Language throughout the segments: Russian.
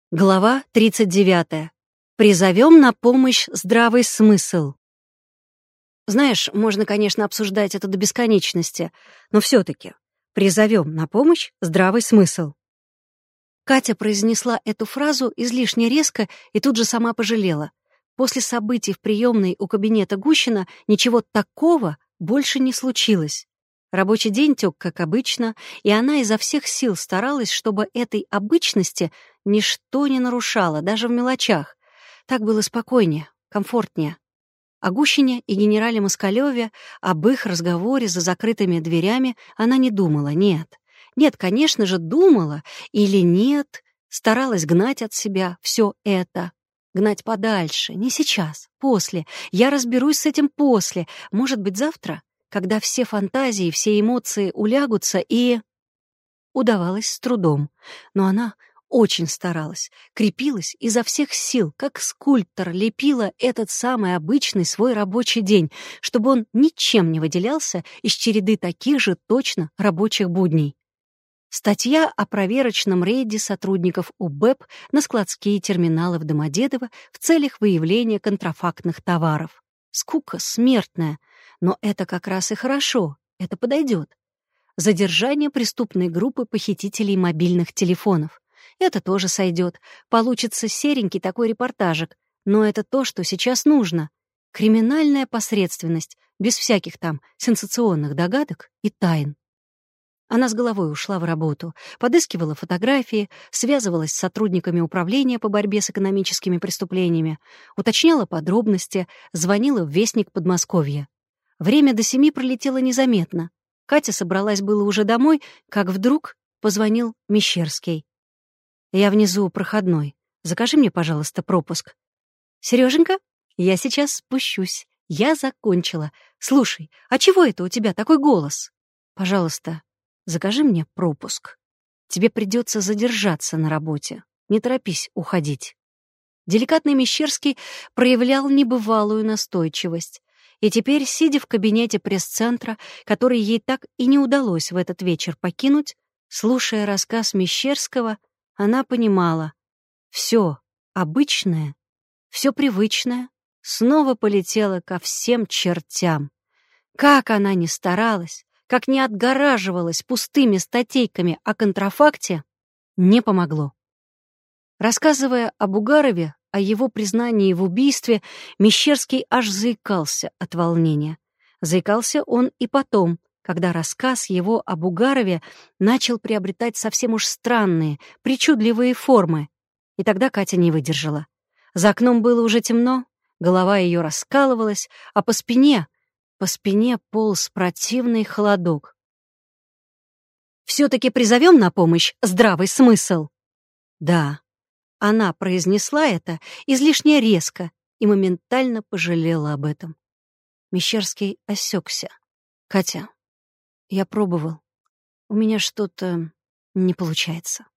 Глава 39. Призовем на помощь здравый смысл. Знаешь, можно, конечно, обсуждать это до бесконечности, но все-таки призовем на помощь здравый смысл. Катя произнесла эту фразу излишне резко и тут же сама пожалела. После событий в приемной у кабинета Гущина ничего такого больше не случилось. Рабочий день тек, как обычно, и она изо всех сил старалась, чтобы этой обычности ничто не нарушало, даже в мелочах. Так было спокойнее, комфортнее. О Гущине и генерале Москалёве, об их разговоре за закрытыми дверями она не думала, нет. Нет, конечно же, думала, или нет, старалась гнать от себя все это. Гнать подальше, не сейчас, после. Я разберусь с этим после, может быть, завтра, когда все фантазии, все эмоции улягутся, и... Удавалось с трудом, но она очень старалась, крепилась изо всех сил, как скульптор лепила этот самый обычный свой рабочий день, чтобы он ничем не выделялся из череды таких же точно рабочих будней. Статья о проверочном рейде сотрудников УБЭП на складские терминалы в Домодедово в целях выявления контрафактных товаров. Скука смертная, но это как раз и хорошо, это подойдет. Задержание преступной группы похитителей мобильных телефонов. Это тоже сойдет. Получится серенький такой репортажик. Но это то, что сейчас нужно. Криминальная посредственность, без всяких там сенсационных догадок и тайн. Она с головой ушла в работу, подыскивала фотографии, связывалась с сотрудниками управления по борьбе с экономическими преступлениями, уточняла подробности, звонила в Вестник Подмосковья. Время до 7 пролетело незаметно. Катя собралась было уже домой, как вдруг позвонил Мещерский. «Я внизу у проходной. Закажи мне, пожалуйста, пропуск». «Серёженька, я сейчас спущусь. Я закончила. Слушай, а чего это у тебя такой голос? Пожалуйста, закажи мне пропуск. Тебе придется задержаться на работе. Не торопись уходить». Деликатный Мещерский проявлял небывалую настойчивость. И теперь, сидя в кабинете пресс-центра, который ей так и не удалось в этот вечер покинуть, слушая рассказ Мещерского, она понимала — все обычное, все привычное снова полетело ко всем чертям. Как она ни старалась, как ни отгораживалась пустыми статейками о контрафакте, не помогло. Рассказывая об Угарове, о его признании в убийстве, Мещерский аж заикался от волнения. Заикался он и потом, когда рассказ его об Угарове начал приобретать совсем уж странные, причудливые формы. И тогда Катя не выдержала. За окном было уже темно, голова ее раскалывалась, а по спине полз противный холодок. «Все-таки призовем на помощь здравый смысл?» Да. Она произнесла это излишне резко и моментально пожалела об этом. Мещерский осекся. «Катя, я пробовал. У меня что-то не получается».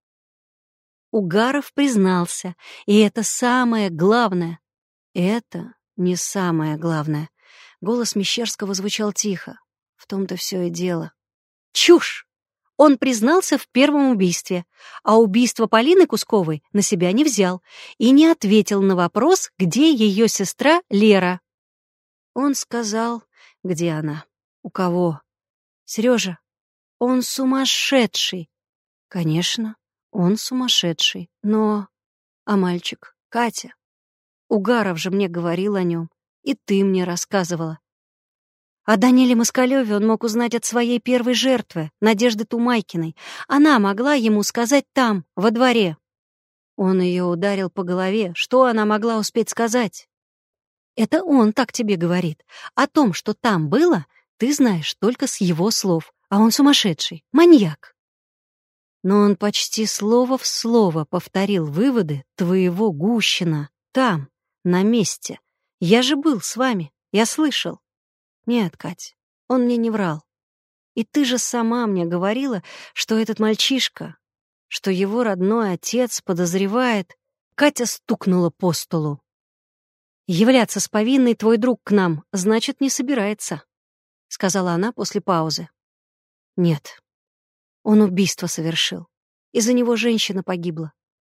Угаров признался, и это самое главное. Это не самое главное. Голос Мещерского звучал тихо. В том-то все и дело. Чушь! Он признался в первом убийстве, а убийство Полины Кусковой на себя не взял и не ответил на вопрос, где ее сестра Лера. Он сказал, где она, у кого. Сережа, он сумасшедший. Конечно, он сумасшедший, но... А мальчик, Катя? Угаров же мне говорил о нем, и ты мне рассказывала. О Даниле Москалёве он мог узнать от своей первой жертвы, Надежды Тумайкиной. Она могла ему сказать там, во дворе. Он ее ударил по голове. Что она могла успеть сказать? Это он так тебе говорит. О том, что там было, ты знаешь только с его слов. А он сумасшедший, маньяк. Но он почти слово в слово повторил выводы твоего Гущина. Там, на месте. Я же был с вами, я слышал. Нет, Кать, он мне не врал. И ты же сама мне говорила, что этот мальчишка, что его родной отец подозревает... Катя стукнула по столу. «Являться с повинной твой друг к нам, значит, не собирается», — сказала она после паузы. «Нет, он убийство совершил. Из-за него женщина погибла.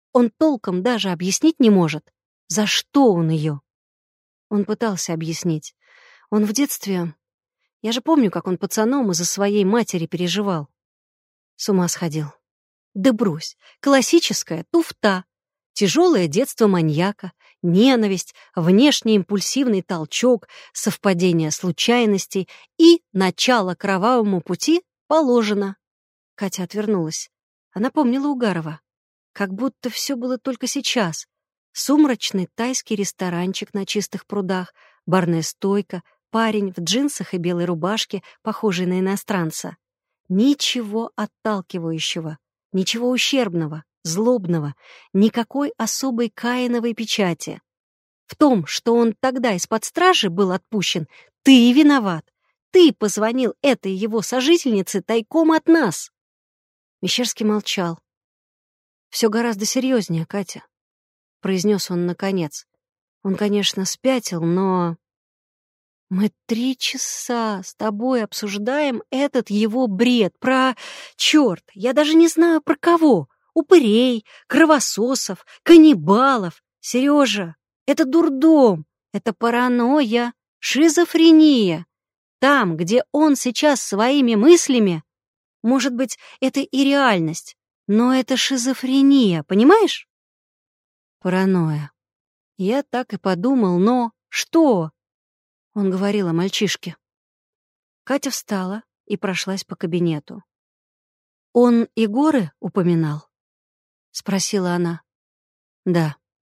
Он толком даже объяснить не может, за что он ее. Он пытался объяснить. Он в детстве... Я же помню, как он пацаном из-за своей матери переживал. С ума сходил. Да брось, классическая туфта. Тяжелое детство маньяка, ненависть, внешний импульсивный толчок, совпадение случайностей и начало кровавому пути положено. Катя отвернулась. Она помнила Угарова. Как будто все было только сейчас. Сумрачный тайский ресторанчик на чистых прудах, барная стойка, парень в джинсах и белой рубашке, похожий на иностранца. Ничего отталкивающего, ничего ущербного, злобного, никакой особой Каиновой печати. В том, что он тогда из-под стражи был отпущен, ты виноват. Ты позвонил этой его сожительнице тайком от нас. Мещерский молчал. «Все гораздо серьезнее, Катя», — произнес он наконец. Он, конечно, спятил, но... Мы 3 часа с тобой обсуждаем этот его бред про... Черт, я даже не знаю про кого. Упырей, кровососов, каннибалов. Сережа, это дурдом, это паранойя, шизофрения. Там, где он сейчас своими мыслями, может быть, это и реальность, но это шизофрения, понимаешь? Паранойя. Я так и подумал, но что? Он говорил о мальчишке. Катя встала и прошлась по кабинету. «Он и горы упоминал?» — спросила она. «Да».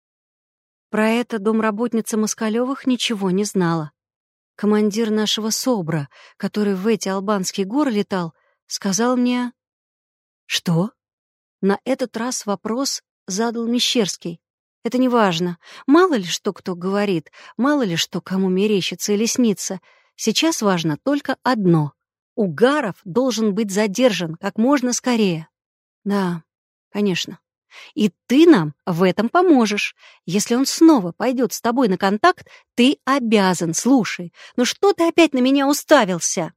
Про это домработница Москалёвых ничего не знала. Командир нашего СОБРа, который в эти албанские горы летал, сказал мне... «Что?» На этот раз вопрос задал Мещерский. Это не важно. Мало ли что кто говорит, мало ли что кому мерещится или снится. Сейчас важно только одно. Угаров должен быть задержан как можно скорее. Да, конечно. И ты нам в этом поможешь. Если он снова пойдет с тобой на контакт, ты обязан, слушай. Ну что ты опять на меня уставился?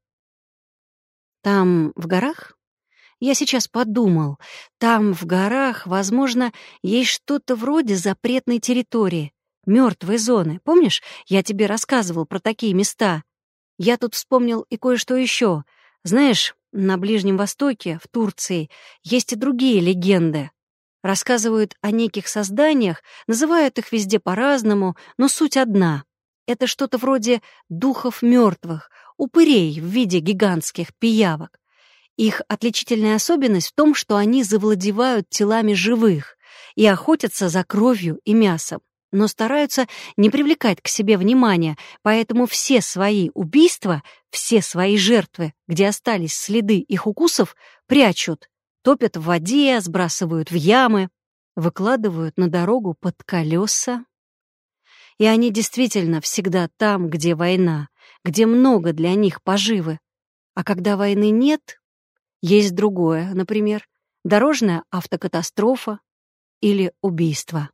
Там, в горах? Я сейчас подумал, там, в горах, возможно, есть что-то вроде запретной территории, мертвой зоны. Помнишь, я тебе рассказывал про такие места? Я тут вспомнил и кое-что еще. Знаешь, на Ближнем Востоке, в Турции, есть и другие легенды. Рассказывают о неких созданиях, называют их везде по-разному, но суть одна. Это что-то вроде духов мертвых, упырей в виде гигантских пиявок. Их отличительная особенность в том, что они завладевают телами живых и охотятся за кровью и мясом, но стараются не привлекать к себе внимания, поэтому все свои убийства, все свои жертвы, где остались следы их укусов, прячут, топят в воде, сбрасывают в ямы, выкладывают на дорогу под колеса. И они действительно всегда там, где война, где много для них поживы. А когда войны нет... Есть другое, например, дорожная автокатастрофа или убийство.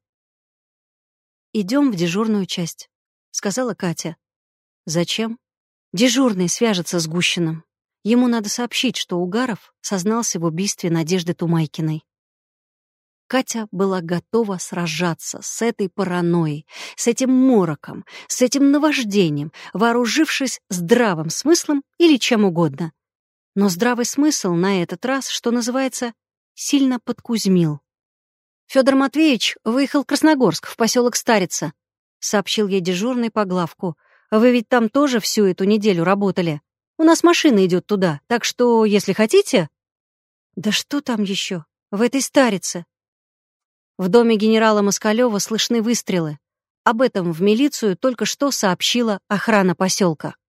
«Идем в дежурную часть», — сказала Катя. «Зачем?» «Дежурный свяжется с Гущиным. Ему надо сообщить, что Угаров сознался в убийстве Надежды Тумайкиной». Катя была готова сражаться с этой паранойей, с этим мороком, с этим наваждением, вооружившись здравым смыслом или чем угодно. Но здравый смысл на этот раз, что называется, сильно подкузмил. «Фёдор Матвеевич выехал в Красногорск, в поселок Старица», — сообщил ей дежурный по главку. «Вы ведь там тоже всю эту неделю работали. У нас машина идет туда, так что, если хотите...» «Да что там еще? В этой Старице?» В доме генерала Москалёва слышны выстрелы. Об этом в милицию только что сообщила охрана поселка.